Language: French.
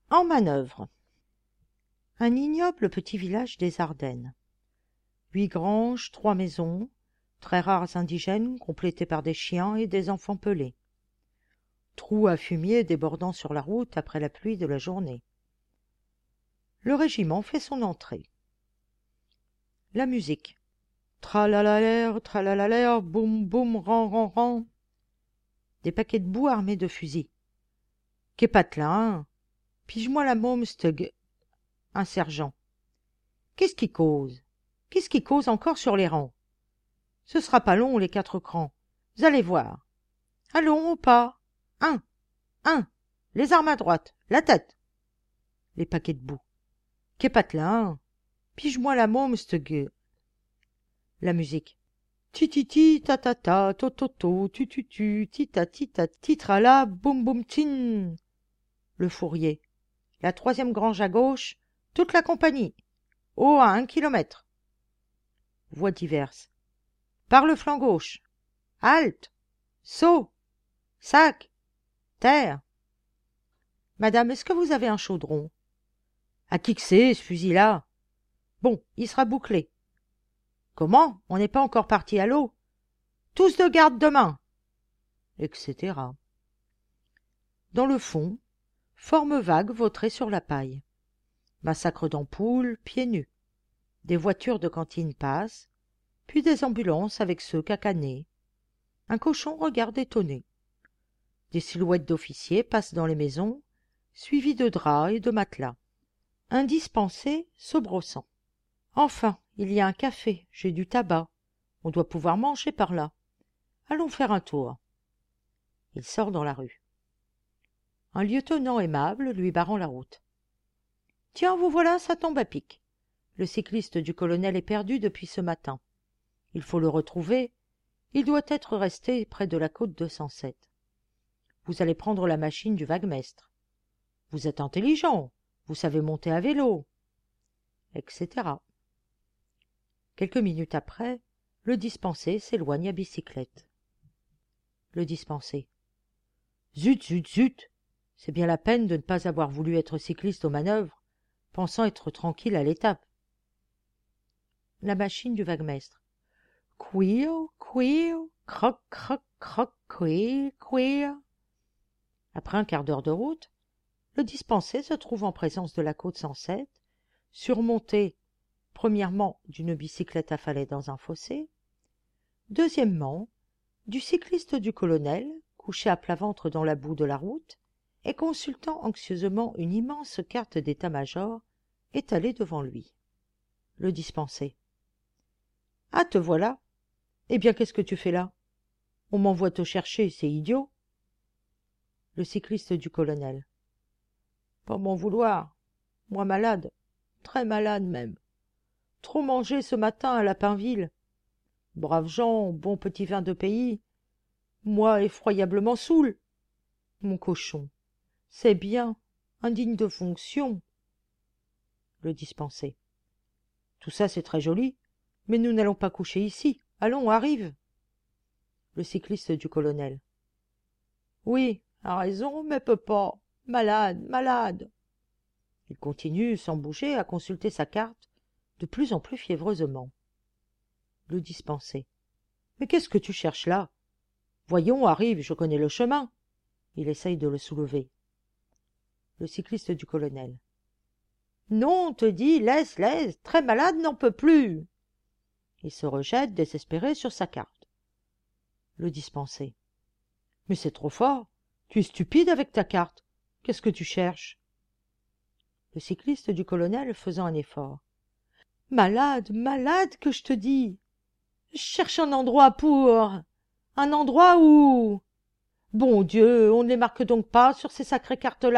En manœuvre. Un ignoble petit village des Ardennes. 8 granges, 3 maisons, très rares indigènes complétés par des chiens et des enfants pelés. Trous à fumier débordant sur la route après la pluie de la journée. Le régiment fait son entrée. La musique. Tralalaler, boum boum, ran. Des paquets de boue armés de fusils. Qu'est patelin, pige-moi la môme, stug. Un sergent. Qu'est-ce qui cause? Qu'est-ce qui cause encore sur les rangs? Ce sera pas long, les 4 crans. Vous allez voir. Allons, au pas. Un. Les armes à droite. La tête. Les paquets de boue. Qu'est patelin, pige-moi la môme, stug. La musique. Ti-ti-ti, ta-ta-ta, to-to-to, tu-tu-tu, ti-ta-ti-ta, titrala, boum-boum-tin. Le fourrier. La 3e grange à gauche, toute la compagnie. Oh, à 1 kilomètre. Voix diverses. Par le flanc gauche. Halte. Saut. Sac. Terre. Madame, est-ce que vous avez un chaudron? À qui que c'est, ce fusil-là? Bon, il sera bouclé. Comment? On n'est pas encore parti à l'eau? Tous de garde demain, etc. Dans le fond, forme vague vautrée sur la paille. Massacre d'ampoules, pieds nus. Des voitures de cantine passent, puis des ambulances avec ceux cacanés. Un cochon regarde étonné. Des silhouettes d'officiers passent dans les maisons, suivies de draps et de matelas. Un dispensé se brossant. Enfin, il y a un café, j'ai du tabac. On doit pouvoir manger par là. Allons faire un tour. Il sort dans la rue. Un lieutenant aimable lui barrant la route. Tiens, vous voilà, ça tombe à pic. Le cycliste du colonel est perdu depuis ce matin. Il faut le retrouver. Il doit être resté près de la côte 207. Vous allez prendre la machine du vaguemestre. Vous êtes intelligent, vous savez monter à vélo, etc. Quelques minutes après, le dispensé s'éloigne à bicyclette. Le dispensé. Zut, zut, zut! C'est bien la peine de ne pas avoir voulu être cycliste aux manœuvres, pensant être tranquille à l'étape. La machine du vaguemestre. Queer, croc, croc, croc, queer. Après un quart d'heure de route, le dispensé se trouve en présence de la côte 107, surmonté, premièrement, d'une bicyclette affalée dans un fossé, deuxièmement, du cycliste du colonel, couché à plat ventre dans la boue de la route, et consultant anxieusement une immense carte d'état-major étalée devant lui. Le dispensé. « Ah, te voilà. Eh bien, qu'est-ce que tu fais là? On m'envoie te chercher, c'est idiot. » Le cycliste du colonel. « Pas m'en vouloir. Moi malade, très malade même. Trop mangé ce matin à Lapinville. Braves gens, bon petit vin de pays. Moi effroyablement saoul. Mon cochon. C'est bien, indigne de fonction. » Le dispensé. « Tout ça, c'est très joli, mais nous n'allons pas coucher ici. Allons, arrive. » Le cycliste du colonel. « Oui, a raison, mais peut pas. Malade, malade. » Il continue, sans bouger, à consulter sa carte, de plus en plus fiévreusement. Le dispensé. « Mais qu'est-ce que tu cherches là? Voyons, arrive, je connais le chemin. » Il essaye de le soulever. Le cycliste du colonel. « Non, te dis, laisse, très malade, n'en peut plus. » Il se rejette, désespéré, sur sa carte. Le dispensé. « Mais c'est trop fort. Tu es stupide avec ta carte. Qu'est-ce que tu cherches? » Le cycliste du colonel faisant un effort. « Malade, malade, que je te dis. Je cherche un endroit pour... Un endroit où... Bon Dieu, on ne les marque donc pas sur ces sacrées cartes-là. »